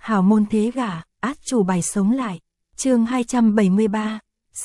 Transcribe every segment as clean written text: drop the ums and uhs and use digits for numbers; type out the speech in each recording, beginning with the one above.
hảo môn thế gả, át chủ bài sống lại. Chương 273,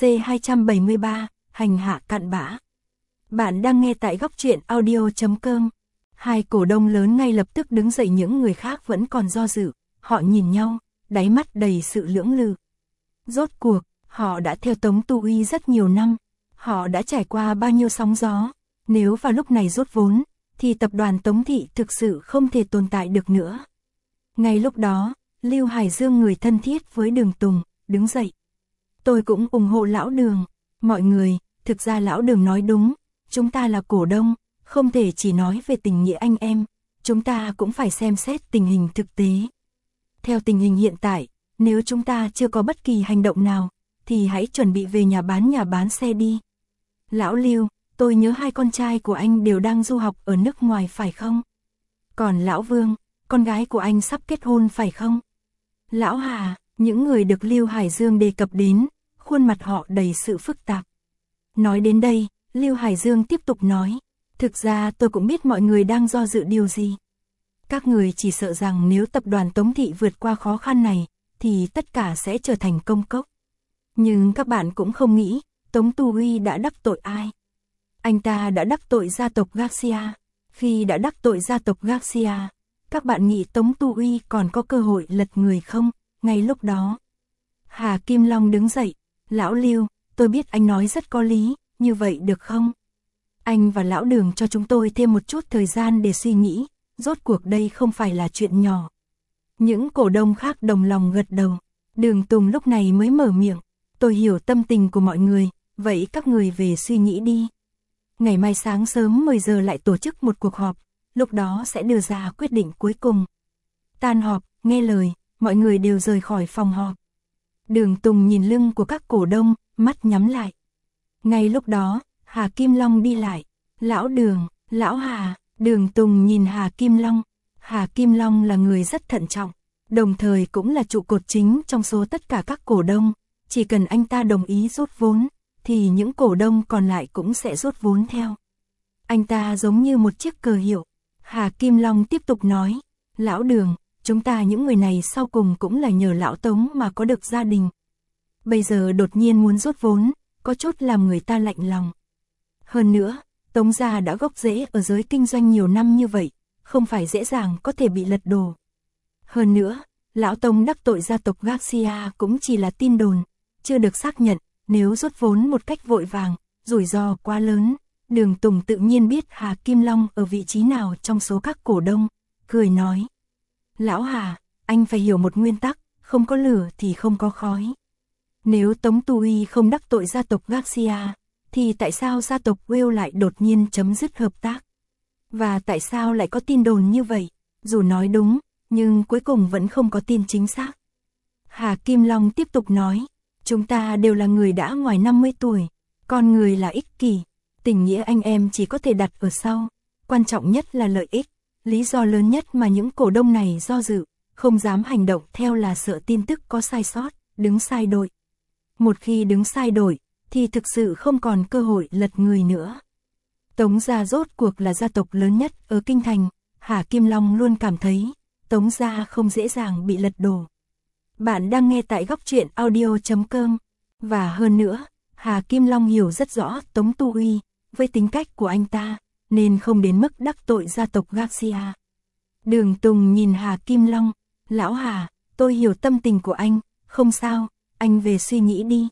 C273, hành hạ cặn bã. Bạn đang nghe tại góc truyện audio.com. Hai cổ đông lớn ngay lập tức đứng dậy, những người khác vẫn còn do dự, họ nhìn nhau, đáy mắt đầy sự lưỡng lự. Rốt cuộc, họ đã theo Tống Tu Uy rất nhiều năm, họ đã trải qua bao nhiêu sóng gió, nếu vào lúc này rút vốn, thì tập đoàn Tống Thị thực sự không thể tồn tại được nữa. Ngay lúc đó, Lưu Hải Dương, người thân thiết với Đường Tùng, đứng dậy. Tôi cũng ủng hộ lão Đường. Mọi người, thực ra lão Đường nói đúng, chúng ta là cổ đông, không thể chỉ nói về tình nghĩa anh em, chúng ta cũng phải xem xét tình hình thực tế. Theo tình hình hiện tại, nếu chúng ta chưa có bất kỳ hành động nào, thì hãy chuẩn bị về nhà bán xe đi. Lão Lưu, tôi nhớ hai con trai của anh đều đang du học ở nước ngoài phải không? Còn lão Vương, con gái của anh sắp kết hôn phải không? Lão Hà, những người được Lưu Hải Dương đề cập đến, khuôn mặt họ đầy sự phức tạp. Nói đến đây, Lưu Hải Dương tiếp tục nói, thực ra tôi cũng biết mọi người đang do dự điều gì. Các người chỉ sợ rằng nếu tập đoàn Tống Thị vượt qua khó khăn này, thì tất cả sẽ trở thành công cốc. Nhưng các bạn cũng không nghĩ, Tống Tu Uy đã đắc tội ai. Anh ta đã đắc tội gia tộc Garcia. Khi đã đắc tội gia tộc Garcia, các bạn nghĩ Tống Tu Uy còn có cơ hội lật người không? Ngay lúc đó, Hà Kim Long đứng dậy, lão Lưu, tôi biết anh nói rất có lý, như vậy được không? Anh và lão Đường cho chúng tôi thêm một chút thời gian để suy nghĩ, rốt cuộc đây không phải là chuyện nhỏ. Những cổ đông khác đồng lòng gật đầu. Đường Tùng lúc này mới mở miệng, tôi hiểu tâm tình của mọi người, vậy các người về suy nghĩ đi. Ngày mai sáng sớm 10 giờ lại tổ chức một cuộc họp, lúc đó sẽ đưa ra quyết định cuối cùng. Tan họp, nghe lời, mọi người đều rời khỏi phòng họp. Đường Tùng nhìn lưng của các cổ đông, mắt nhắm lại. Ngay lúc đó, Hà Kim Long đi lại. Lão Đường, lão Hà. Đường Tùng nhìn Hà Kim Long. Hà Kim Long là người rất thận trọng, đồng thời cũng là trụ cột chính trong số tất cả các cổ đông. Chỉ cần anh ta đồng ý rút vốn, thì những cổ đông còn lại cũng sẽ rút vốn theo. Anh ta giống như một chiếc cờ hiệu. Hà Kim Long tiếp tục nói, lão Đường, chúng ta những người này sau cùng cũng là nhờ lão Tống mà có được gia đình. Bây giờ đột nhiên muốn rút vốn, có chút làm người ta lạnh lòng. Hơn nữa, Tống gia đã gốc rễ ở giới kinh doanh nhiều năm như vậy, không phải dễ dàng có thể bị lật đổ. Hơn nữa, lão Tống đắc tội gia tộc Garcia cũng chỉ là tin đồn, chưa được xác nhận, nếu rút vốn một cách vội vàng, rủi ro quá lớn. Đường Tùng tự nhiên biết Hà Kim Long ở vị trí nào trong số các cổ đông, cười nói. Lão Hà, anh phải hiểu một nguyên tắc, không có lửa thì không có khói. Nếu Tống Tu Uy không đắc tội gia tộc Garcia, thì tại sao gia tộc Will lại đột nhiên chấm dứt hợp tác? Và tại sao lại có tin đồn như vậy? Dù nói đúng, nhưng cuối cùng vẫn không có tin chính xác. Hà Kim Long tiếp tục nói, chúng ta đều là người đã ngoài 50 tuổi, con người là ích kỷ, tình nghĩa anh em chỉ có thể đặt ở sau, quan trọng nhất là lợi ích. Lý do lớn nhất mà những cổ đông này do dự, không dám hành động theo là sợ tin tức có sai sót, đứng sai đội. Một khi đứng sai đội, thì thực sự không còn cơ hội lật người nữa. Tống gia rốt cuộc là gia tộc lớn nhất ở Kinh Thành, Hà Kim Long luôn cảm thấy, Tống gia không dễ dàng bị lật đổ. Bạn đang nghe tại góc truyện audio.com. Và hơn nữa, Hà Kim Long hiểu rất rõ Tống Tu Uy, với tính cách của anh ta, nên không đến mức đắc tội gia tộc Garcia. Đường Tùng nhìn Hà Kim Long, lão Hà, tôi hiểu tâm tình của anh, không sao, anh về suy nghĩ đi.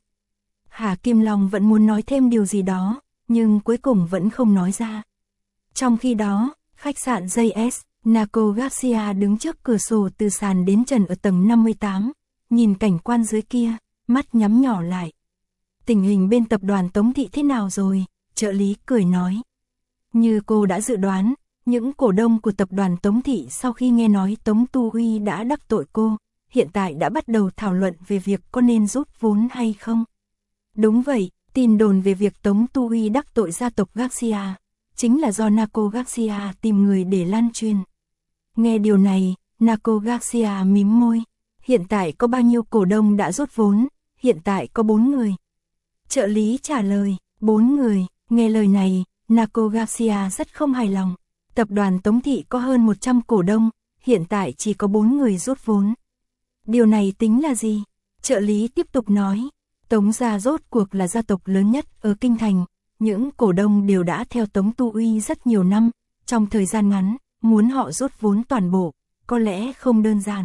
Hà Kim Long vẫn muốn nói thêm điều gì đó, nhưng cuối cùng vẫn không nói ra. Trong khi đó, khách sạn JS, Naco Garcia đứng trước cửa sổ từ sàn đến trần ở tầng 58, nhìn cảnh quan dưới kia, mắt nhắm nhỏ lại. Tình hình bên tập đoàn Tống Thị thế nào rồi? Trợ lý cười nói. Như cô đã dự đoán, những cổ đông của tập đoàn Tống Thị sau khi nghe nói Tống Tu Uy đã đắc tội cô, hiện tại đã bắt đầu thảo luận về việc có nên rút vốn hay không. Đúng vậy, tin đồn về việc Tống Tu Uy đắc tội gia tộc Garcia, chính là do Naco Garcia tìm người để lan truyền. Nghe điều này, Naco Garcia mím môi. Hiện tại có bao nhiêu cổ đông đã rút vốn? Hiện tại có 4 người. Trợ lý trả lời, 4 người. Nghe lời này, Naco Garcia rất không hài lòng. Tập đoàn Tống Thị có hơn 100 cổ đông, hiện tại chỉ có 4 người rút vốn. Điều này tính là gì? Trợ lý tiếp tục nói. Tống gia rốt cuộc là gia tộc lớn nhất ở Kinh Thành. Những cổ đông đều đã theo Tống Tu Uy rất nhiều năm. Trong thời gian ngắn, muốn họ rút vốn toàn bộ, có lẽ không đơn giản.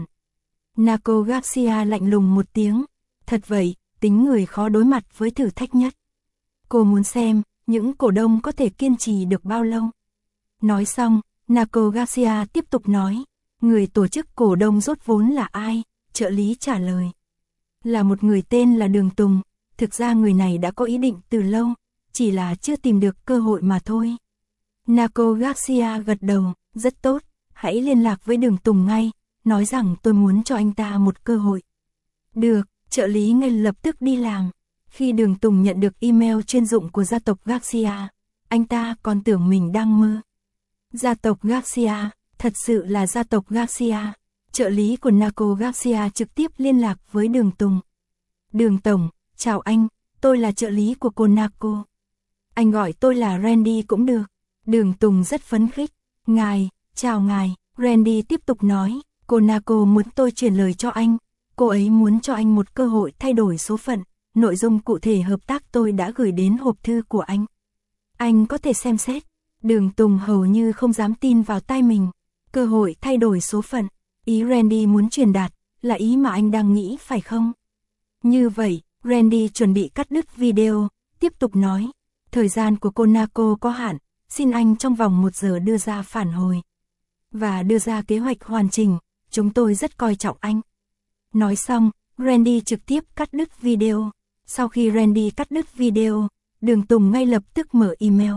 Naco Garcia lạnh lùng một tiếng. Thật vậy, tính người khó đối mặt với thử thách nhất. Cô muốn xem, những cổ đông có thể kiên trì được bao lâu. Nói xong, Naco Garcia tiếp tục nói. Người tổ chức cổ đông rút vốn là ai? Trợ lý trả lời. Là một người tên là Đường Tùng. Thực ra người này đã có ý định từ lâu, chỉ là chưa tìm được cơ hội mà thôi. Naco Garcia gật đầu. Rất tốt, hãy liên lạc với Đường Tùng ngay, nói rằng tôi muốn cho anh ta một cơ hội. Được, trợ lý ngay lập tức đi làm. Khi Đường Tùng nhận được email chuyên dụng của gia tộc Garcia, anh ta còn tưởng mình đang mơ. Gia tộc Garcia, thật sự là gia tộc Garcia. Trợ lý của Naco Garcia trực tiếp liên lạc với Đường Tùng. Đường Tổng, chào anh, tôi là trợ lý của cô Naco. Anh gọi tôi là Randy cũng được. Đường Tùng rất phấn khích. Ngài, chào ngài, Randy tiếp tục nói, cô Naco muốn tôi truyền lời cho anh. Cô ấy muốn cho anh một cơ hội thay đổi số phận. Nội dung cụ thể hợp tác tôi đã gửi đến hộp thư của anh. Anh có thể xem xét. Đường Tùng hầu như không dám tin vào tai mình. Cơ hội thay đổi số phận. Ý Randy muốn truyền đạt là ý mà anh đang nghĩ phải không? Như vậy, Randy chuẩn bị cắt đứt video, tiếp tục nói. Thời gian của cô Naco có hạn, xin anh trong vòng 1 giờ đưa ra phản hồi. Và đưa ra kế hoạch hoàn chỉnh, chúng tôi rất coi trọng anh. Nói xong, Randy trực tiếp cắt đứt video. Sau khi Randy cắt đứt video, Đường Tùng ngay lập tức mở email.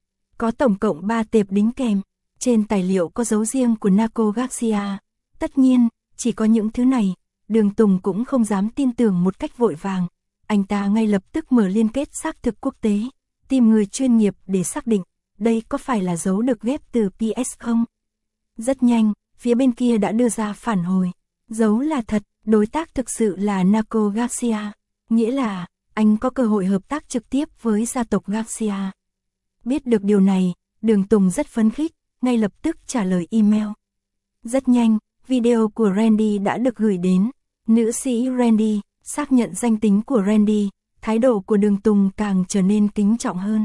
Có tổng cộng 3 tệp đính kèm. Trên tài liệu có dấu riêng của Naco Garcia. Tất nhiên, chỉ có những thứ này, Đường Tùng cũng không dám tin tưởng một cách vội vàng. Anh ta ngay lập tức mở liên kết xác thực quốc tế, tìm người chuyên nghiệp để xác định, đây có phải là dấu được ghép từ PS không? Rất nhanh, phía bên kia đã đưa ra phản hồi. Dấu là thật, đối tác thực sự là Naco Garcia. Nghĩa là, anh có cơ hội hợp tác trực tiếp với gia tộc Garcia. Biết được điều này, Đường Tùng rất phấn khích, ngay lập tức trả lời email. Rất nhanh, video của Randy đã được gửi đến. Nữ sĩ Randy, xác nhận danh tính của Randy, thái độ của Đường Tùng càng trở nên kính trọng hơn.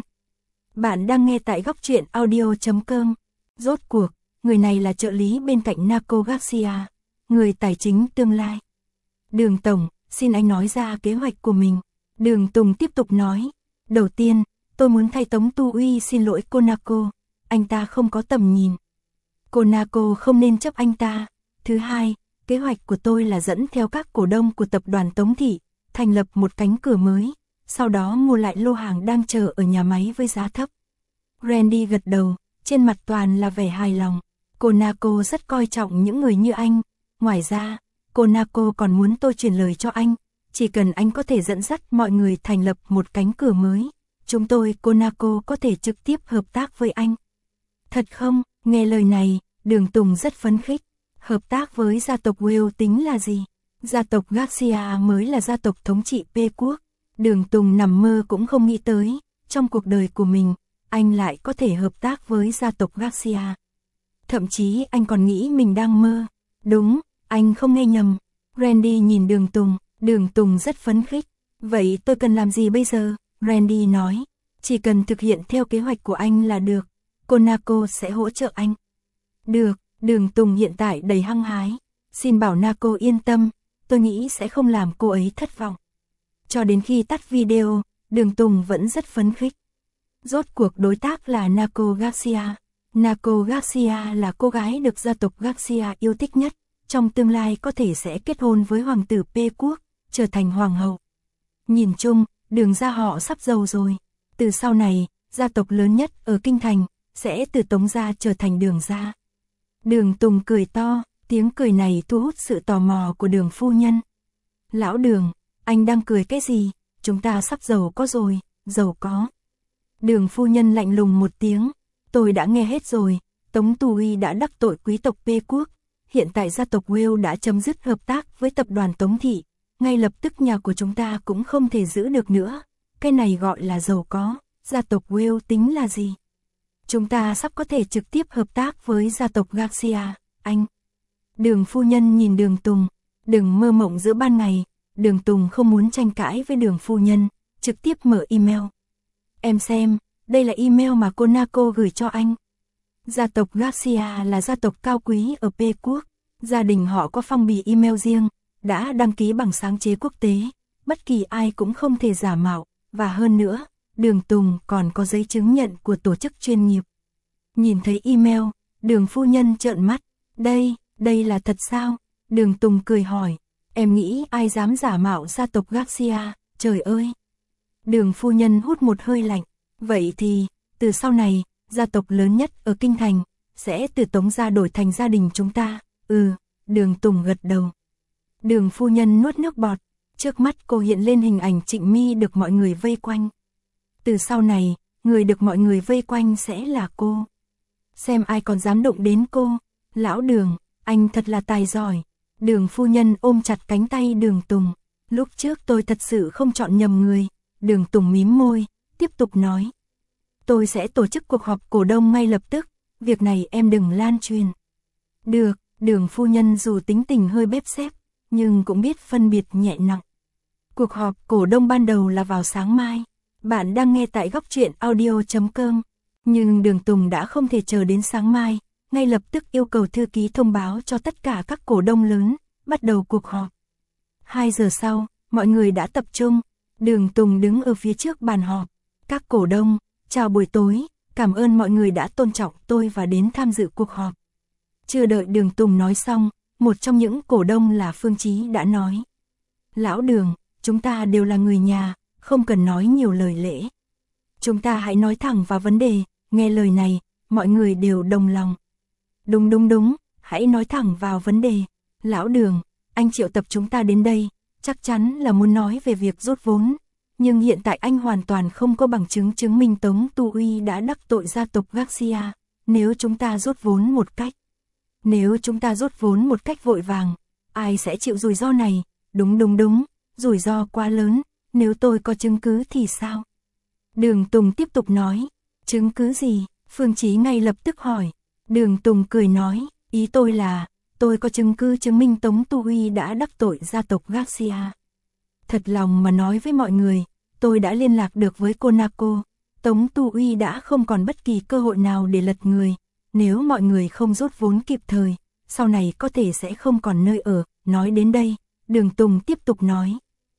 Bạn đang nghe tại góc truyện audio.com. Rốt cuộc, người này là trợ lý bên cạnh Naco Garcia, người tài chính tương lai. Đường Tổng, xin anh nói ra kế hoạch của mình. Đường Tùng tiếp tục nói. Đầu tiên, tôi muốn thay Tống Tu Uy xin lỗi cô Naco. Anh ta không có tầm nhìn. Cô Naco không nên chấp anh ta. Thứ hai, kế hoạch của tôi là dẫn theo các cổ đông của tập đoàn Tống Thị, thành lập một cánh cửa mới, sau đó mua lại lô hàng đang chờ ở nhà máy với giá thấp. Randy gật đầu, trên mặt toàn là vẻ hài lòng. Cô Naco rất coi trọng những người như anh. Ngoài ra, cô Naco còn muốn tôi truyền lời cho anh. Chỉ cần anh có thể dẫn dắt mọi người thành lập một cánh cửa mới, chúng tôi, cô Naco có thể trực tiếp hợp tác với anh. Thật không? Nghe lời này, Đường Tùng rất phấn khích. Hợp tác với gia tộc Will tính là gì? Gia tộc Garcia mới là gia tộc thống trị P quốc. Đường Tùng nằm mơ cũng không nghĩ tới, trong cuộc đời của mình, anh lại có thể hợp tác với gia tộc Garcia. Thậm chí anh còn nghĩ mình đang mơ. Đúng, anh không nghe nhầm. Randy nhìn Đường Tùng rất phấn khích. Vậy tôi cần làm gì bây giờ? Randy nói, chỉ cần thực hiện theo kế hoạch của anh là được. Cô Naco sẽ hỗ trợ anh. Được, Đường Tùng hiện tại đầy hăng hái. Xin bảo Naco yên tâm, tôi nghĩ sẽ không làm cô ấy thất vọng. Cho đến khi tắt video, Đường Tùng vẫn rất phấn khích. Rốt cuộc đối tác là Naco Garcia. Naco Garcia là cô gái được gia tộc Garcia yêu thích nhất. Trong tương lai có thể sẽ kết hôn với hoàng tử P quốc, trở thành hoàng hậu. Nhìn chung, Đường gia họ sắp giàu rồi. Từ sau này, gia tộc lớn nhất ở Kinh Thành sẽ từ Tống gia trở thành Đường gia. Đường Tùng cười to, tiếng cười này thu hút sự tò mò của Đường phu nhân. Lão Đường, anh đang cười cái gì? Chúng ta sắp giàu có rồi, giàu có. Đường phu nhân lạnh lùng một tiếng, tôi đã nghe hết rồi. Tống Tu Uy đã đắc tội quý tộc P quốc. Hiện tại gia tộc Will đã chấm dứt hợp tác với tập đoàn Tống Thị. Ngay lập tức nhà của chúng ta cũng không thể giữ được nữa. Cái này gọi là giàu có. Gia tộc Will tính là gì? Chúng ta sắp có thể trực tiếp hợp tác với gia tộc Garcia, anh. Đường phu nhân nhìn Đường Tùng. Đừng mơ mộng giữa ban ngày, Đường Tùng không muốn tranh cãi với Đường phu nhân, trực tiếp mở email. Em xem, đây là email mà Conaco gửi cho anh. Gia tộc Garcia là gia tộc cao quý ở P quốc, gia đình họ có phong bì email riêng, đã đăng ký bằng sáng chế quốc tế, bất kỳ ai cũng không thể giả mạo, và hơn nữa, Đường Tùng còn có giấy chứng nhận của tổ chức chuyên nghiệp. Nhìn thấy email, Đường phu nhân trợn mắt, đây là thật sao? Đường Tùng cười hỏi, em nghĩ ai dám giả mạo gia tộc Garcia, trời ơi. Đường phu nhân hút một hơi lạnh, vậy thì, từ sau này, gia tộc lớn nhất ở Kinh Thành, sẽ từ Tống gia đổi thành gia đình chúng ta, Đường Tùng gật đầu. Đường phu nhân nuốt nước bọt, trước mắt cô hiện lên hình ảnh Trịnh My được mọi người vây quanh. Từ sau này, người được mọi người vây quanh sẽ là cô. Xem ai còn dám động đến cô. Lão Đường, anh thật là tài giỏi. Đường phu nhân ôm chặt cánh tay Đường Tùng. Lúc trước tôi thật sự không chọn nhầm người. Đường Tùng mím môi, tiếp tục nói. Tôi sẽ tổ chức cuộc họp cổ đông ngay lập tức. Việc này em đừng lan truyền. Được, Đường phu nhân dù tính tình hơi bếp xếp, nhưng cũng biết phân biệt nhẹ nặng. Cuộc họp cổ đông ban đầu là vào sáng mai. Bạn đang nghe tại góc truyện audio.com. Nhưng Đường Tùng đã không thể chờ đến sáng mai, ngay lập tức yêu cầu thư ký thông báo cho tất cả các cổ đông lớn, bắt đầu cuộc họp. 2 giờ sau, mọi người đã tập trung, Đường Tùng đứng ở phía trước bàn họp. Các cổ đông, chào buổi tối, cảm ơn mọi người đã tôn trọng tôi và đến tham dự cuộc họp. Chưa đợi Đường Tùng nói xong, một trong những cổ đông là Phương Chí đã nói. Lão Đường, chúng ta đều là người nhà, không cần nói nhiều lời lẽ. Chúng ta hãy nói thẳng vào vấn đề, nghe lời này, mọi người đều đồng lòng. Đúng, hãy nói thẳng vào vấn đề. Lão Đường, anh triệu tập chúng ta đến đây, chắc chắn là muốn nói về việc rút vốn. Nhưng hiện tại anh hoàn toàn không có bằng chứng chứng minh Tống Tu Uy đã đắc tội gia tộc Garcia. Nếu chúng ta rút vốn một cách vội vàng, ai sẽ chịu rủi ro này? Đúng, rủi ro quá lớn, nếu tôi có chứng cứ thì sao? Đường Tùng tiếp tục nói, chứng cứ gì? Phương Chí ngay lập tức hỏi. Đường Tùng cười nói, ý tôi là, tôi có chứng cứ chứng minh Tống Tu Uy đã đắc tội gia tộc Garcia. Thật lòng mà nói với mọi người, tôi đã liên lạc được với Conaco, Tống Tu Uy đã không còn bất kỳ cơ hội nào để lật người, nếu mọi người không rút vốn kịp thời, sau này có thể sẽ không còn nơi ở. Nói đến đây, Đường Tùng tiếp tục nói.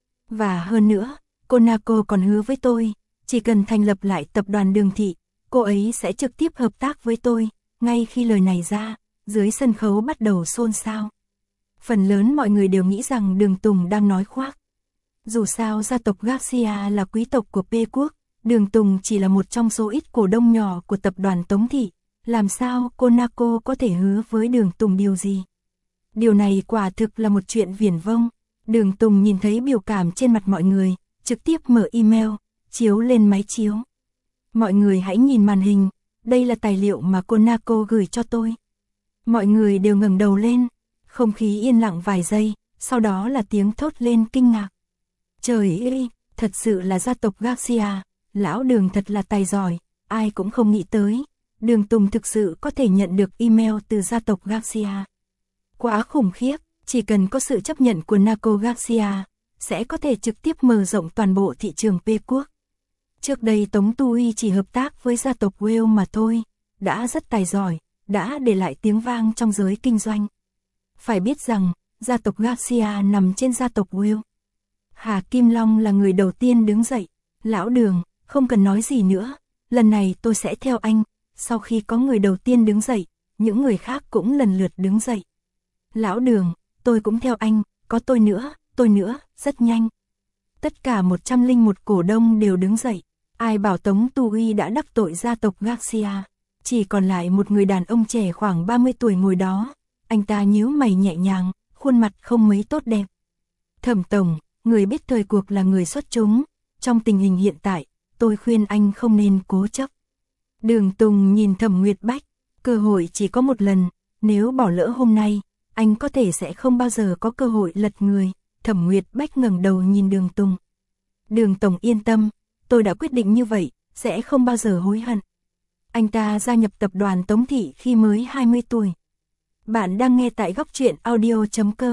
Và hơn nữa, Conaco còn hứa với tôi, chỉ cần thành lập lại tập đoàn Đường Thị, cô ấy sẽ trực tiếp hợp tác với tôi. Ngay khi lời này ra, dưới sân khấu bắt đầu xôn xao. Phần lớn mọi người đều nghĩ rằng Đường Tùng đang nói khoác. Dù sao gia tộc Garcia là quý tộc của P quốc, Đường Tùng chỉ là một trong số ít cổ đông nhỏ của tập đoàn Tống Thị. Làm sao Conaco có thể hứa với Đường Tùng điều gì? Điều này quả thực là một chuyện viển vông. Đường Tùng nhìn thấy biểu cảm trên mặt mọi người, trực tiếp mở email, chiếu lên máy chiếu. Mọi người hãy nhìn màn hình, đây là tài liệu mà Conaco gửi cho tôi. Mọi người đều ngẩng đầu lên, không khí yên lặng vài giây, sau đó là tiếng thốt lên kinh ngạc. Trời ơi, thật sự là gia tộc Garcia, lão Đường thật là tài giỏi, ai cũng không nghĩ tới. Đường Tùng thực sự có thể nhận được email từ gia tộc Garcia. Quá khủng khiếp, chỉ cần có sự chấp nhận của Naco Garcia, sẽ có thể trực tiếp mở rộng toàn bộ thị trường P quốc. Trước đây Tống Tu Uy chỉ hợp tác với gia tộc Wales mà thôi, đã rất tài giỏi, đã để lại tiếng vang trong giới kinh doanh. Phải biết rằng, gia tộc Garcia nằm trên gia tộc Wales. Hà Kim Long là người đầu tiên đứng dậy. Lão Đường, không cần nói gì nữa, lần này tôi sẽ theo anh. Sau khi có người đầu tiên đứng dậy, những người khác cũng lần lượt đứng dậy. Lão Đường, tôi cũng theo anh, có tôi nữa, rất nhanh. Tất cả 101 cổ đông đều đứng dậy. Ai bảo Tống Tu Uy đã đắc tội gia tộc Garcia. Chỉ còn lại một người đàn ông trẻ khoảng 30 tuổi ngồi đó. Anh ta nhíu mày nhẹ nhàng, khuôn mặt không mấy tốt đẹp. Thẩm tổng, người biết thời cuộc là người xuất chúng. Trong tình hình hiện tại, tôi khuyên anh không nên cố chấp. Đường Tùng nhìn Thẩm Nguyệt Bách, cơ hội chỉ có một lần, nếu bỏ lỡ hôm nay, anh có thể sẽ không bao giờ có cơ hội lật người. Thẩm Nguyệt Bách ngẩng đầu nhìn Đường Tùng. Đường tổng yên tâm, tôi đã quyết định như vậy, sẽ không bao giờ hối hận. Anh ta gia nhập tập đoàn Tống Thị khi mới 20 tuổi. Bạn đang nghe tại góc truyện audio.com.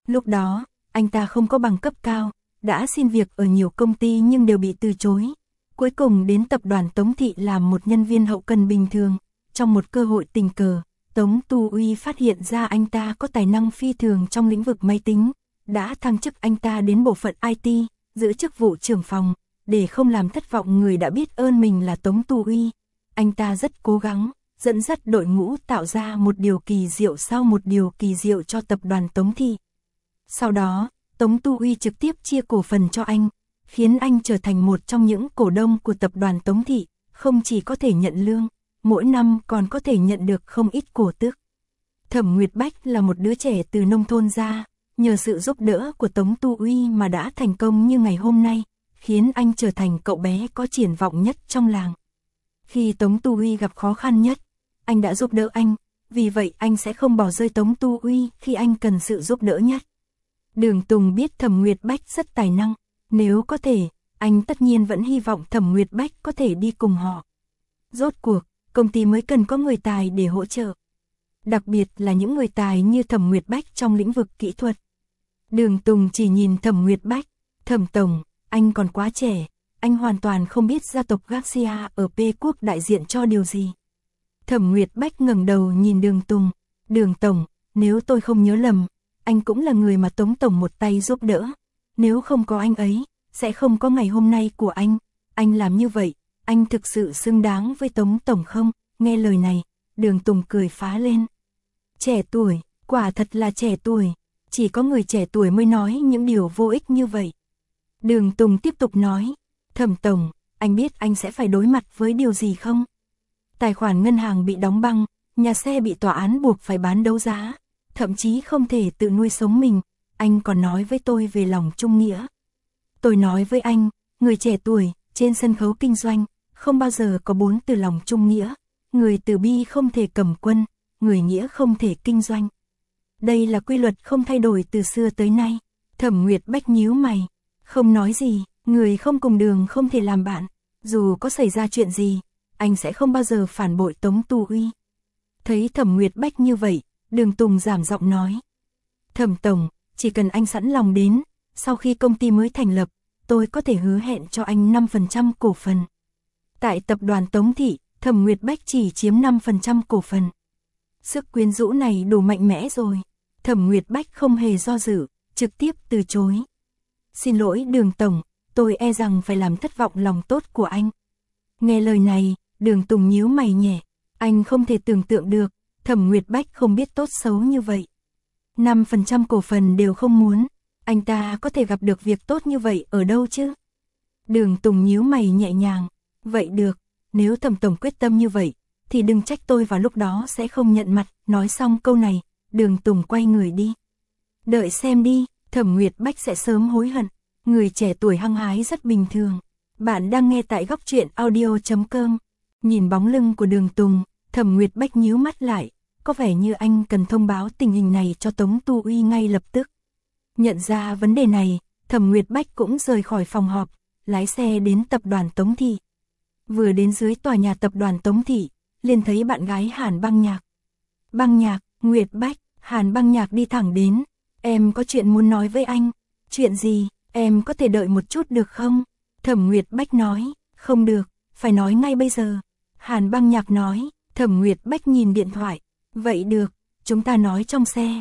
Lúc đó, anh ta không có bằng cấp cao, đã xin việc ở nhiều công ty nhưng đều bị từ chối. Cuối cùng đến tập đoàn Tống Thị làm một nhân viên hậu cần bình thường. Trong một cơ hội tình cờ, Tống Tu Uy phát hiện ra anh ta có tài năng phi thường trong lĩnh vực máy tính, đã thăng chức anh ta đến bộ phận IT, giữ chức vụ trưởng phòng. Để không làm thất vọng người đã biết ơn mình là Tống Tu Uy, anh ta rất cố gắng, dẫn dắt đội ngũ tạo ra một điều kỳ diệu sau một điều kỳ diệu cho tập đoàn Tống Thị. Sau đó, Tống Tu Uy trực tiếp chia cổ phần cho anh, khiến anh trở thành một trong những cổ đông của tập đoàn Tống Thị, không chỉ có thể nhận lương, mỗi năm còn có thể nhận được không ít cổ tước. Thẩm Nguyệt Bách là một đứa trẻ từ nông thôn ra, nhờ sự giúp đỡ của Tống Tu Uy mà đã thành công như ngày hôm nay, khiến anh trở thành cậu bé có triển vọng nhất trong làng. Khi Tống Tu Uy gặp khó khăn nhất, anh đã giúp đỡ anh, vì vậy anh sẽ không bỏ rơi Tống Tu Uy khi anh cần sự giúp đỡ nhất. Đường Tùng biết Thẩm Nguyệt Bách rất tài năng, nếu có thể, anh tất nhiên vẫn hy vọng Thẩm Nguyệt Bách có thể đi cùng họ. Rốt cuộc, công ty mới cần có người tài để hỗ trợ. Đặc biệt là những người tài như Thẩm Nguyệt Bách trong lĩnh vực kỹ thuật. Đường Tùng chỉ nhìn Thẩm Nguyệt Bách, Thẩm Tổng, anh còn quá trẻ, anh hoàn toàn không biết gia tộc Garcia ở P Quốc đại diện cho điều gì. Thẩm Nguyệt Bách ngẩng đầu nhìn Đường Tùng, Đường Tổng, nếu tôi không nhớ lầm, anh cũng là người mà Tống Tổng một tay giúp đỡ. Nếu không có anh ấy, sẽ không có ngày hôm nay của anh làm như vậy, anh thực sự xứng đáng với Tống Tổng không? Nghe lời này, Đường Tùng cười phá lên. Trẻ tuổi, quả thật là trẻ tuổi, chỉ có người trẻ tuổi mới nói những điều vô ích như vậy. Đường Tùng tiếp tục nói, Thẩm Tổng, anh biết anh sẽ phải đối mặt với điều gì không? Tài khoản ngân hàng bị đóng băng, nhà xe bị tòa án buộc phải bán đấu giá, thậm chí không thể tự nuôi sống mình, anh còn nói với tôi về lòng trung nghĩa. Tôi nói với anh, người trẻ tuổi, trên sân khấu kinh doanh, không bao giờ có 4 từ lòng trung nghĩa, người từ bi không thể cầm quân, người nghĩa không thể kinh doanh. Đây là quy luật không thay đổi từ xưa tới nay. Thẩm Nguyệt Bách nhíu mày, không nói gì, người không cùng đường không thể làm bạn, dù có xảy ra chuyện gì, anh sẽ không bao giờ phản bội Tống Tu Uy. Thấy Thẩm Nguyệt Bách như vậy, Đường Tùng giảm giọng nói, Thẩm Tổng, chỉ cần anh sẵn lòng đến, sau khi công ty mới thành lập, tôi có thể hứa hẹn cho anh 5% cổ phần. Tại tập đoàn Tống Thị, Thẩm Nguyệt Bách chỉ chiếm 5% cổ phần. Sức quyến rũ này đủ mạnh mẽ rồi. Thẩm Nguyệt Bách không hề do dự, trực tiếp từ chối. Xin lỗi Đường Tổng, tôi e rằng phải làm thất vọng lòng tốt của anh. Nghe lời này, Đường Tùng nhíu mày nhẹ, anh không thể tưởng tượng được, Thẩm Nguyệt Bách không biết tốt xấu như vậy. 5% cổ phần đều không muốn, anh ta có thể gặp được việc tốt như vậy ở đâu chứ? Đường Tùng nhíu mày nhẹ nhàng, vậy được, nếu Thẩm Tổng quyết tâm như vậy, thì đừng trách tôi vào lúc đó sẽ không nhận mặt. Nói xong câu này, Đường Tùng quay người đi. Đợi xem đi, Thẩm Nguyệt Bách sẽ sớm hối hận. Người trẻ tuổi hăng hái rất bình thường. Bạn đang nghe tại Góc Truyện Audio.com. Nhìn bóng lưng của Đường Tùng, Thẩm Nguyệt Bách nhíu mắt lại. Có vẻ như anh cần thông báo tình hình này cho Tống Tu Uy ngay lập tức. Nhận ra vấn đề này, Thẩm Nguyệt Bách cũng rời khỏi phòng họp, lái xe đến tập đoàn Tống Thị. Vừa đến dưới tòa nhà tập đoàn Tống Thị, liền thấy bạn gái Hàn Băng Nhạc. Băng Nhạc, Nguyệt Bách, Hàn Băng Nhạc đi thẳng đến. Em có chuyện muốn nói với anh. Chuyện gì, em có thể đợi một chút được không? Thẩm Nguyệt Bách nói, không được, phải nói ngay bây giờ. Hàn Băng Nhạc nói, Thẩm Nguyệt Bách nhìn điện thoại. Vậy được, chúng ta nói trong xe.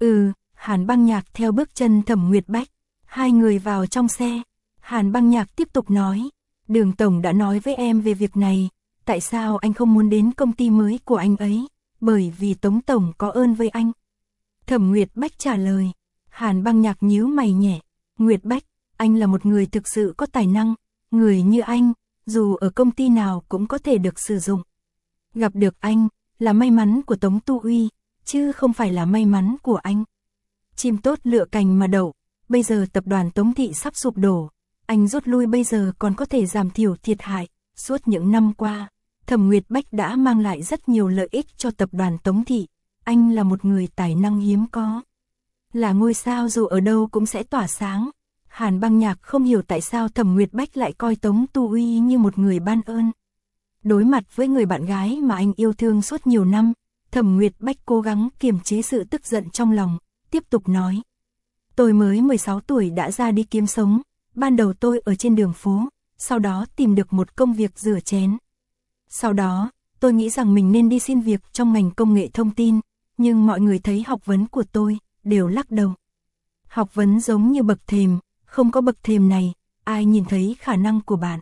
Hàn Băng Nhạc theo bước chân Thẩm Nguyệt Bách. Hai người vào trong xe. Hàn Băng Nhạc tiếp tục nói, Đường Tổng đã nói với em về việc này. Tại sao anh không muốn đến công ty mới của anh ấy? Bởi vì Tống Tổng có ơn với anh. Thẩm Nguyệt Bách trả lời. Hàn Băng Nhạc nhíu mày nhẹ. Nguyệt Bách, anh là một người thực sự có tài năng. Người như anh, dù ở công ty nào cũng có thể được sử dụng. Gặp được anh, là may mắn của Tống Tu Uy, chứ không phải là may mắn của anh. Chim tốt lựa cành mà đậu, bây giờ tập đoàn Tống Thị sắp sụp đổ. Anh rút lui bây giờ còn có thể giảm thiểu thiệt hại. Suốt những năm qua, Thẩm Nguyệt Bách đã mang lại rất nhiều lợi ích cho tập đoàn Tống Thị. Anh là một người tài năng hiếm có. Là ngôi sao dù ở đâu cũng sẽ tỏa sáng. Hàn Băng Nhạc không hiểu tại sao Thẩm Nguyệt Bách lại coi Tống Tu Uy như một người ban ơn. Đối mặt với người bạn gái mà anh yêu thương suốt nhiều năm, Thẩm Nguyệt Bách cố gắng kiềm chế sự tức giận trong lòng, tiếp tục nói. Tôi mới 16 tuổi đã ra đi kiếm sống, ban đầu tôi ở trên đường phố, sau đó tìm được một công việc rửa chén. Sau đó, tôi nghĩ rằng mình nên đi xin việc trong ngành công nghệ thông tin, nhưng mọi người thấy học vấn của tôi, đều lắc đầu. Học vấn giống như bậc thềm, không có bậc thềm này, ai nhìn thấy khả năng của bạn.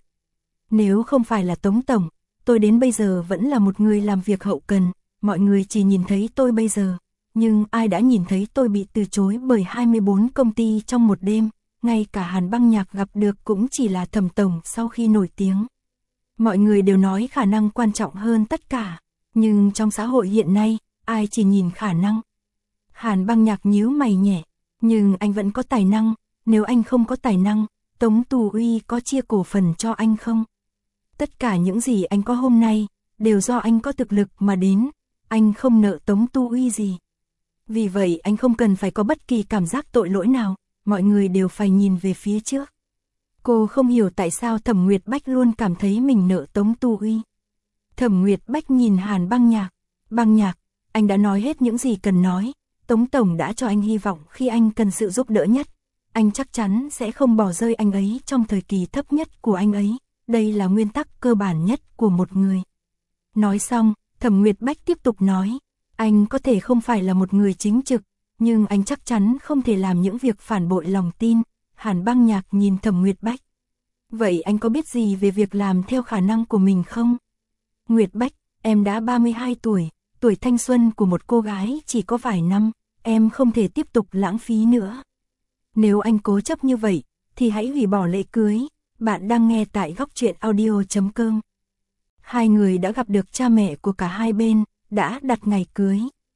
Nếu không phải là Tống Tổng, tôi đến bây giờ vẫn là một người làm việc hậu cần, mọi người chỉ nhìn thấy tôi bây giờ. Nhưng ai đã nhìn thấy tôi bị từ chối bởi 24 công ty trong một đêm, ngay cả Hàn Băng Nhạc gặp được cũng chỉ là Thẩm Tổng sau khi nổi tiếng. Mọi người đều nói khả năng quan trọng hơn tất cả, nhưng trong xã hội hiện nay, ai chỉ nhìn khả năng. Hàn Băng Nhạc nhíu mày nhẹ, nhưng anh vẫn có tài năng, nếu anh không có tài năng, Tống Tù Uy có chia cổ phần cho anh không? Tất cả những gì anh có hôm nay, đều do anh có thực lực mà đến, anh không nợ Tống Tu Uy gì. Vì vậy anh không cần phải có bất kỳ cảm giác tội lỗi nào, mọi người đều phải nhìn về phía trước. Cô không hiểu tại sao Thẩm Nguyệt Bách luôn cảm thấy mình nợ Tống Tu Uy. Thẩm Nguyệt Bách nhìn Hàn Băng Nhạc, anh đã nói hết những gì cần nói, Tống Tổng đã cho anh hy vọng khi anh cần sự giúp đỡ nhất. Anh chắc chắn sẽ không bỏ rơi anh ấy trong thời kỳ thấp nhất của anh ấy, đây là nguyên tắc cơ bản nhất của một người. Nói xong, Thẩm Nguyệt Bách tiếp tục nói, anh có thể không phải là một người chính trực, nhưng anh chắc chắn không thể làm những việc phản bội lòng tin. Hàn Băng Nhạc nhìn Thẩm Nguyệt Bách. Vậy anh có biết gì về việc làm theo khả năng của mình không? Nguyệt Bách, em đã 32 tuổi, tuổi thanh xuân của một cô gái chỉ có vài năm, em không thể tiếp tục lãng phí nữa. Nếu anh cố chấp như vậy, thì hãy hủy bỏ lễ cưới. Bạn đang nghe tại Góc Truyện Audio.com. Hai người đã gặp được cha mẹ của cả hai bên, đã đặt ngày cưới.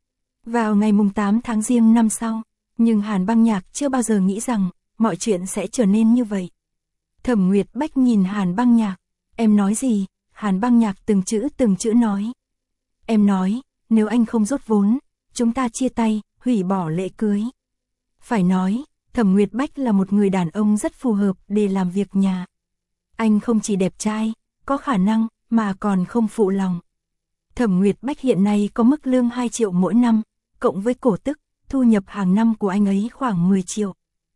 Vào ngày mùng 8 tháng Giêng năm sau, nhưng Hàn Băng Nhạc chưa bao giờ nghĩ rằng mọi chuyện sẽ trở nên như vậy. Thẩm Nguyệt Bách nhìn Hàn Băng Nhạc, em nói gì? Hàn Băng Nhạc từng chữ nói. Em nói, nếu anh không rút vốn, chúng ta chia tay, hủy bỏ lễ cưới. Phải nói, Thẩm Nguyệt Bách là một người đàn ông rất phù hợp để làm việc nhà. Anh không chỉ đẹp trai, có khả năng, mà còn không phụ lòng. Thẩm Nguyệt Bách hiện nay có mức lương 2 triệu mỗi năm, cộng với cổ tức, thu nhập hàng năm của anh ấy khoảng 10 triệu.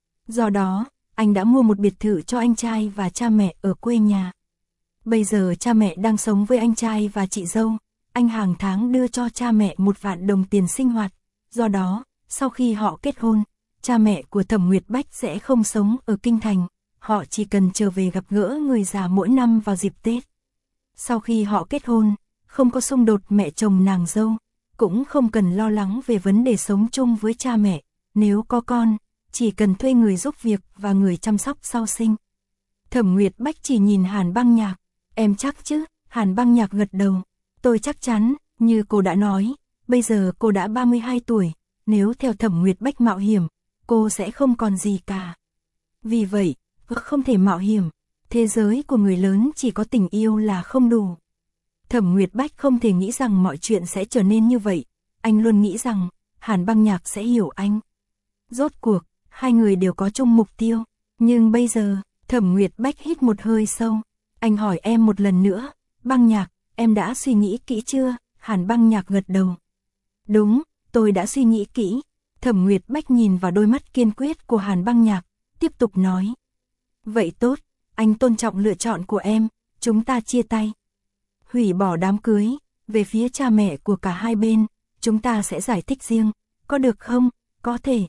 Do đó, anh đã mua một biệt thự cho anh trai và cha mẹ ở quê nhà. Bây giờ cha mẹ đang sống với anh trai và chị dâu, anh hàng tháng đưa cho cha mẹ 1 vạn đồng tiền sinh hoạt. Do đó, sau khi họ kết hôn, cha mẹ của Thẩm Nguyệt Bách sẽ không sống ở Kinh Thành, họ chỉ cần trở về gặp gỡ người già mỗi năm vào dịp Tết. Sau khi họ kết hôn, không có xung đột mẹ chồng nàng dâu, cũng không cần lo lắng về vấn đề sống chung với cha mẹ, nếu có con, chỉ cần thuê người giúp việc và người chăm sóc sau sinh. Thẩm Nguyệt Bách chỉ nhìn Hàn Băng Nhạc, em chắc chứ? Hàn Băng Nhạc gật đầu, tôi chắc chắn, như cô đã nói, bây giờ cô đã 32 tuổi, nếu theo Thẩm Nguyệt Bách mạo hiểm, cô sẽ không còn gì cả. Vì vậy, không thể mạo hiểm, thế giới của người lớn chỉ có tình yêu là không đủ. Thẩm Nguyệt Bách không thể nghĩ rằng mọi chuyện sẽ trở nên như vậy, anh luôn nghĩ rằng Hàn Băng Nhạc sẽ hiểu anh. Rốt cuộc, hai người đều có chung mục tiêu, nhưng bây giờ, Thẩm Nguyệt Bách hít một hơi sâu, anh hỏi em một lần nữa, Băng Nhạc, em đã suy nghĩ kỹ chưa? Hàn Băng Nhạc gật đầu. Đúng, tôi đã suy nghĩ kỹ. Thẩm Nguyệt Bách nhìn vào đôi mắt kiên quyết của Hàn Băng Nhạc, tiếp tục nói. Vậy tốt, anh tôn trọng lựa chọn của em, chúng ta chia tay. Hủy bỏ đám cưới, về phía cha mẹ của cả hai bên, chúng ta sẽ giải thích riêng, có được không? Có thể.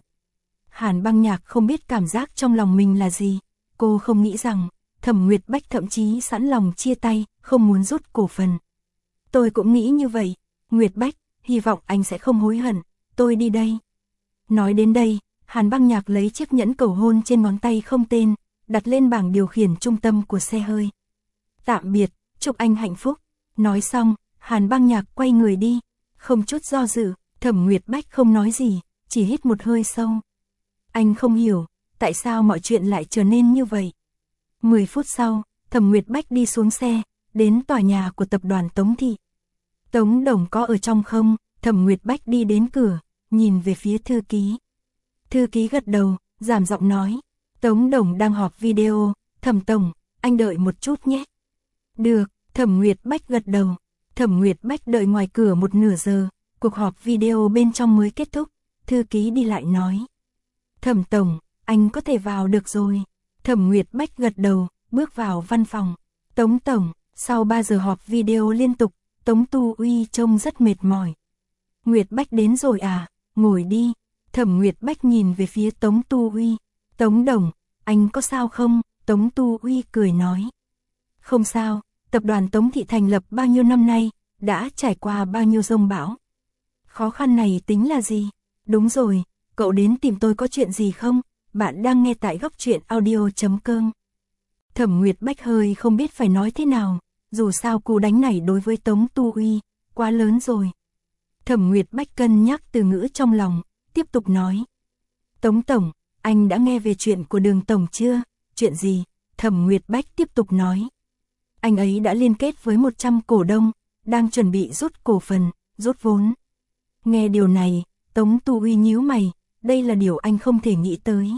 Hàn Băng Nhạc không biết cảm giác trong lòng mình là gì, cô không nghĩ rằng Thẩm Nguyệt Bách thậm chí sẵn lòng chia tay, không muốn rút cổ phần. Tôi cũng nghĩ như vậy, Nguyệt Bách, hy vọng anh sẽ không hối hận, tôi đi đây. Nói đến đây, Hàn Băng Nhạc lấy chiếc nhẫn cầu hôn trên ngón tay không tên, đặt lên bảng điều khiển trung tâm của xe hơi. Tạm biệt, chúc anh hạnh phúc. Nói xong, Hàn Băng Nhạc quay người đi, không chút do dự, Thẩm Nguyệt Bách không nói gì, chỉ hít một hơi sâu. Anh không hiểu, tại sao mọi chuyện lại trở nên như vậy. 10 phút sau, Thẩm Nguyệt Bách đi xuống xe, đến tòa nhà của tập đoàn Tống Thị. Tống Đồng có ở trong không? Thẩm Nguyệt Bách đi đến cửa, nhìn về phía thư ký. Thư ký gật đầu, giảm giọng nói. Tống Đồng đang họp video, Thẩm Tổng, anh đợi một chút nhé. Được, Thẩm Nguyệt Bách gật đầu. Thẩm Nguyệt Bách đợi ngoài cửa một nửa giờ, cuộc họp video bên trong mới kết thúc, thư ký đi lại nói. Thẩm tổng, anh có thể vào được rồi. Thẩm Nguyệt Bách gật đầu, bước vào văn phòng. Tống tổng, sau 3 giờ họp video liên tục, Tống Tu Uy trông rất mệt mỏi. Nguyệt Bách đến rồi à, ngồi đi. Thẩm Nguyệt Bách nhìn về phía Tống Tu Uy. Tống đồng, anh có sao không? Tống Tu Uy cười nói. Không sao, tập đoàn Tống Thị thành lập bao nhiêu năm nay, đã trải qua bao nhiêu giông bão. Khó khăn này tính là gì? Đúng rồi, cậu đến tìm tôi có chuyện gì không? Bạn đang nghe tại góc truyện audio.com. Thẩm Nguyệt Bách hơi không biết phải nói thế nào, dù sao cú đánh này đối với Tống Tu Uy, quá lớn rồi. Thẩm Nguyệt Bách cân nhắc từ ngữ trong lòng, tiếp tục nói. Tống tổng, anh đã nghe về chuyện của Đường tổng chưa? Chuyện gì? Thẩm Nguyệt Bách tiếp tục nói. Anh ấy đã liên kết với 100 cổ đông, đang chuẩn bị rút cổ phần, rút vốn. Nghe điều này, Tống Tu Uy nhíu mày, đây là điều anh không thể nghĩ tới.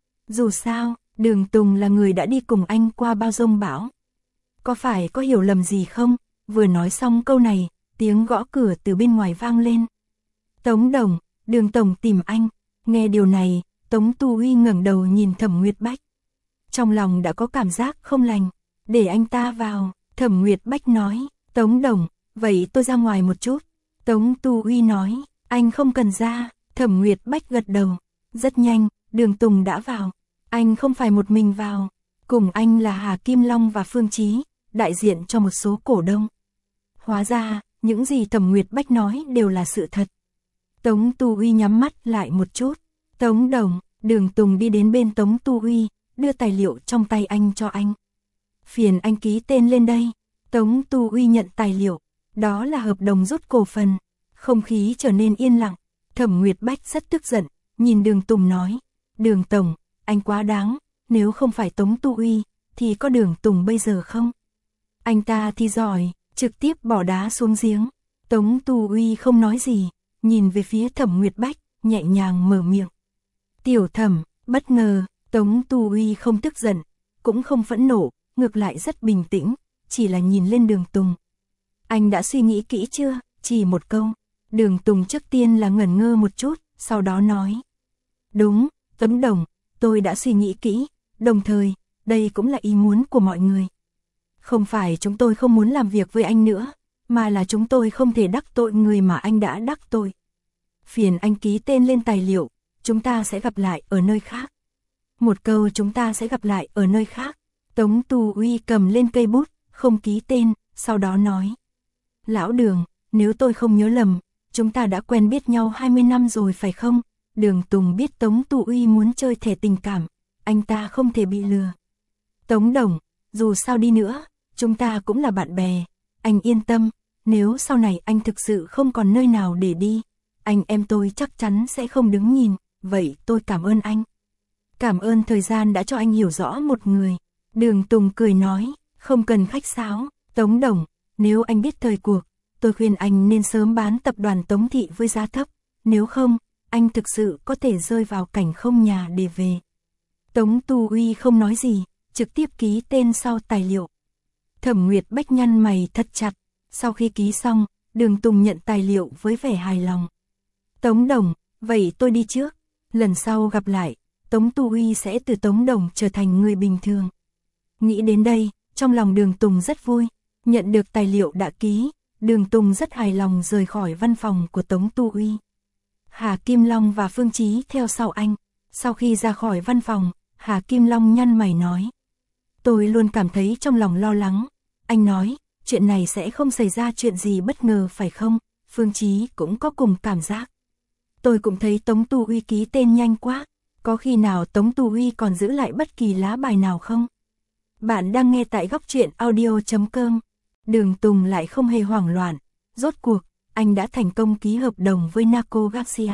Dù sao, Đường Tùng là người đã đi cùng anh qua bao giông bão. Có phải có hiểu lầm gì không? Vừa nói xong câu này, tiếng gõ cửa từ bên ngoài vang lên. Tống đồng, Đường tổng tìm anh. Nghe điều này, Tống Tu Uy ngẩng đầu nhìn Thẩm Nguyệt Bách. Trong lòng đã có cảm giác không lành. Để anh ta vào, Thẩm Nguyệt Bách nói. Tống đồng, vậy tôi ra ngoài một chút. Tống Tu Uy nói, anh không cần ra. Thẩm Nguyệt Bách gật đầu. Rất nhanh, Đường Tùng đã vào. Anh không phải một mình vào. Cùng anh là Hà Kim Long và Phương Chí, đại diện cho một số cổ đông. Hóa ra, những gì Thẩm Nguyệt Bách nói đều là sự thật. Tống Tu Uy nhắm mắt lại một chút. Tống đồng, Đường Tùng đi đến bên Tống Tu Uy, đưa tài liệu trong tay anh cho anh. Phiền anh ký tên lên đây. Tống Tu Uy nhận tài liệu. Đó là hợp đồng rút cổ phần. Không khí trở nên yên lặng. Thẩm Nguyệt Bách rất tức giận, nhìn Đường Tùng nói. Đường tổng, anh quá đáng, nếu không phải Tống Tu Uy, thì có Đường Tùng bây giờ không? Anh ta thì giỏi, trực tiếp bỏ đá xuống giếng. Tống Tu Uy không nói gì, nhìn về phía Thẩm Nguyệt Bách, nhẹ nhàng mở miệng. Tiểu Thẩm, bất ngờ, Tống Tu Uy không tức giận, cũng không phẫn nộ, ngược lại rất bình tĩnh, chỉ là nhìn lên Đường Tùng. Anh đã suy nghĩ kỹ chưa? Chỉ một câu. Đường Tùng trước tiên là ngẩn ngơ một chút, sau đó nói. Đúng, Tống đồng, tôi đã suy nghĩ kỹ, đồng thời, đây cũng là ý muốn của mọi người. Không phải chúng tôi không muốn làm việc với anh nữa, mà là chúng tôi không thể đắc tội người mà anh đã đắc tội. Phiền anh ký tên lên tài liệu, chúng ta sẽ gặp lại ở nơi khác. Một câu chúng ta sẽ gặp lại ở nơi khác. Tống Tu Uy cầm lên cây bút, không ký tên, sau đó nói. Lão Đường, nếu tôi không nhớ lầm, chúng ta đã quen biết nhau 20 năm rồi phải không? Đường Tùng biết Tống Tu Uy muốn chơi thẻ tình cảm, anh ta không thể bị lừa. Tống đồng, dù sao đi nữa, chúng ta cũng là bạn bè, anh yên tâm, nếu sau này anh thực sự không còn nơi nào để đi, anh em tôi chắc chắn sẽ không đứng nhìn, vậy tôi cảm ơn anh. Cảm ơn thời gian đã cho anh hiểu rõ một người. Đường Tùng cười nói, không cần khách sáo, Tống đồng, nếu anh biết thời cuộc, tôi khuyên anh nên sớm bán tập đoàn Tống Thị với giá thấp, nếu không, anh thực sự có thể rơi vào cảnh không nhà để về. Tống Tu Uy không nói gì, trực tiếp ký tên sau tài liệu. Thẩm Nguyệt Bách nhăn mày thật chặt, sau khi ký xong, Đường Tùng nhận tài liệu với vẻ hài lòng. Tống đồng, vậy tôi đi trước, lần sau gặp lại, Tống Tu Uy sẽ từ Tống đồng trở thành người bình thường. Nghĩ đến đây, trong lòng Đường Tùng rất vui, nhận được tài liệu đã ký, Đường Tùng rất hài lòng rời khỏi văn phòng của Tống Tu Uy. Hà Kim Long và Phương Chí theo sau anh. Sau khi ra khỏi văn phòng, Hà Kim Long nhăn mày nói. Tôi luôn cảm thấy trong lòng lo lắng. Anh nói, chuyện này sẽ không xảy ra chuyện gì bất ngờ phải không? Phương Chí cũng có cùng cảm giác. Tôi cũng thấy Tống Tu Uy ký tên nhanh quá. Có khi nào Tống Tu Uy còn giữ lại bất kỳ lá bài nào không? Bạn đang nghe tại góc truyện audio.com. Đường Tùng lại không hề hoảng loạn. Rốt cuộc, anh đã thành công ký hợp đồng với Naco Garcia.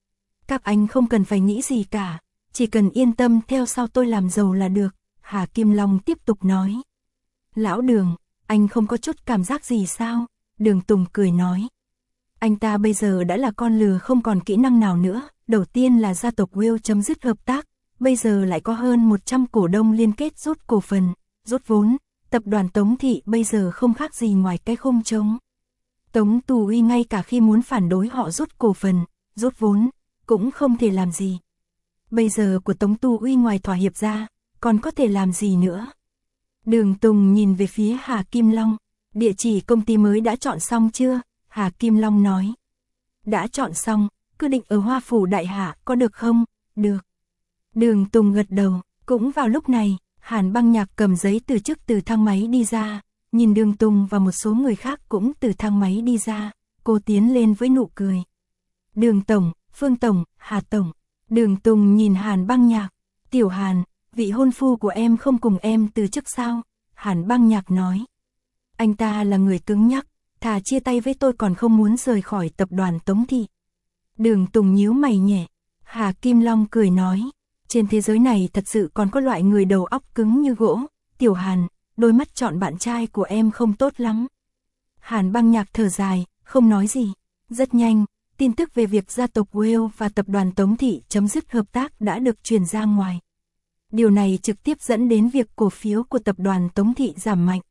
Các anh không cần phải nghĩ gì cả, chỉ cần yên tâm theo sau tôi làm giàu là được, Hà Kim Long tiếp tục nói. Lão Đường, anh không có chút cảm giác gì sao? Đường Tùng cười nói. Anh ta bây giờ đã là con lừa không còn kỹ năng nào nữa, đầu tiên là gia tộc Will chấm dứt hợp tác, bây giờ lại có hơn 100 cổ đông liên kết rút cổ phần, rút vốn, tập đoàn Tống Thị bây giờ không khác gì ngoài cái khung trống. Tống Tu Uy ngay cả khi muốn phản đối họ rút cổ phần, rút vốn, cũng không thể làm gì. bây giờ của Tống Tu Uy ngoài thỏa hiệp ra, còn có thể làm gì nữa? Đường Tùng nhìn về phía Hà Kim Long, địa chỉ công ty mới đã chọn xong chưa? Hà Kim Long nói. Đã chọn xong, cứ định ở Hoa Phủ Đại Hạ có được không? Được. Đường Tùng gật đầu, cũng vào lúc này, Hàn Băng Nhạc cầm giấy từ chức từ thang máy đi ra, nhìn Đường Tùng và một số người khác cũng từ thang máy đi ra, cô tiến lên với nụ cười. Đường Tổng, Phương Tổng, Hà Tổng. Đường Tùng nhìn Hàn Băng Nhạc, Tiểu Hàn, vị hôn phu của em không cùng em từ chức sao? Hàn Băng Nhạc nói. Anh ta là người cứng nhắc, thà chia tay với tôi còn không muốn rời khỏi tập đoàn Tống Thị. Đường Tùng nhíu mày nhẹ. Hà Kim Long cười nói, trên thế giới này thật sự còn có loại người đầu óc cứng như gỗ. Tiểu Hàn, đôi mắt chọn bạn trai của em không tốt lắm. Hàn Băng Nhạc thở dài, không nói gì. Rất nhanh, tin tức về việc gia tộc Wales và tập đoàn Tống Thị chấm dứt hợp tác đã được truyền ra ngoài. Điều này trực tiếp dẫn đến việc cổ phiếu của tập đoàn Tống Thị giảm mạnh.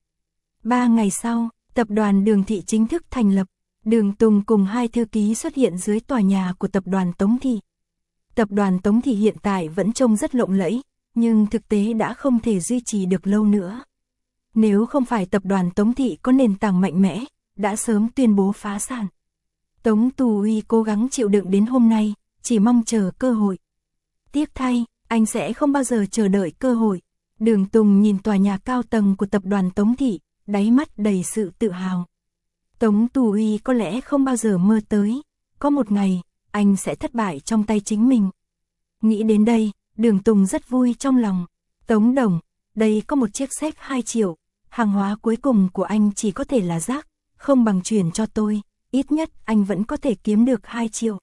3 ngày sau, tập đoàn Đường Thị chính thức thành lập. Đường Tùng cùng 2 thư ký xuất hiện dưới tòa nhà của tập đoàn Tống Thị. Tập đoàn Tống Thị hiện tại vẫn trông rất lộng lẫy, nhưng thực tế đã không thể duy trì được lâu nữa. Nếu không phải tập đoàn Tống Thị có nền tảng mạnh mẽ, đã sớm tuyên bố phá sản. Tống Tu Uy cố gắng chịu đựng đến hôm nay, chỉ mong chờ cơ hội. Tiếc thay, anh sẽ không bao giờ chờ đợi cơ hội. Đường Tùng nhìn tòa nhà cao tầng của tập đoàn Tống Thị, đáy mắt đầy sự tự hào. Tống Tu Uy có lẽ không bao giờ mơ tới, có một ngày, anh sẽ thất bại trong tay chính mình. Nghĩ đến đây, Đường Tùng rất vui trong lòng. Tống Đồng, đây có một chiếc séc 2 triệu, hàng hóa cuối cùng của anh chỉ có thể là rác, không bằng chuyển cho tôi, ít nhất anh vẫn có thể kiếm được 2 triệu.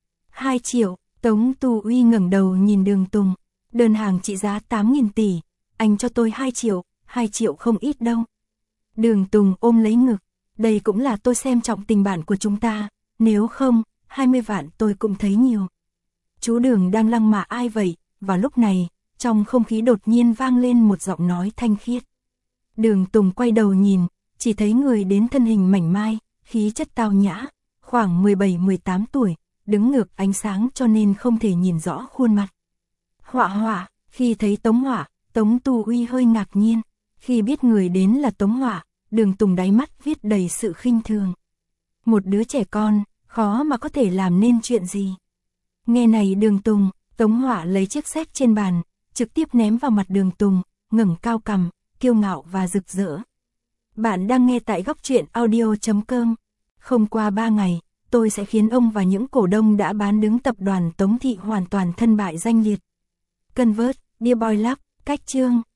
2 triệu, Tống Tu Uy ngẩng đầu nhìn Đường Tùng, đơn hàng trị giá 8.000 tỷ, anh cho tôi 2 triệu không ít đâu. Đường Tùng ôm lấy ngực, đây cũng là tôi xem trọng tình bạn của chúng ta, nếu không, 20 vạn tôi cũng thấy nhiều. Chú Đường đang lăng mạ ai vậy? Vào lúc này, trong không khí đột nhiên vang lên một giọng nói thanh khiết. Đường Tùng quay đầu nhìn, chỉ thấy người đến thân hình mảnh mai, khí chất tao nhã, khoảng 17-18 tuổi, đứng ngược ánh sáng cho nên không thể nhìn rõ khuôn mặt. Họa Họa, khi thấy Tống Họa, Tống Tu Uy hơi ngạc nhiên, khi biết người đến là Tống Họa, Đường Tùng đáy mắt viết đầy sự khinh thường. Một đứa trẻ con, khó mà có thể làm nên chuyện gì. Nghe này Đường Tùng, Tống Họa lấy chiếc séc trên bàn, trực tiếp ném vào mặt Đường Tùng, ngẩng cao cằm, kiêu ngạo và rực rỡ. Bạn đang nghe tại góc truyện audio.com. Không qua 3 ngày, tôi sẽ khiến ông và những cổ đông đã bán đứng tập đoàn Tống Thị hoàn toàn thân bại danh liệt. Convert, Dear Boy Love, cách chương.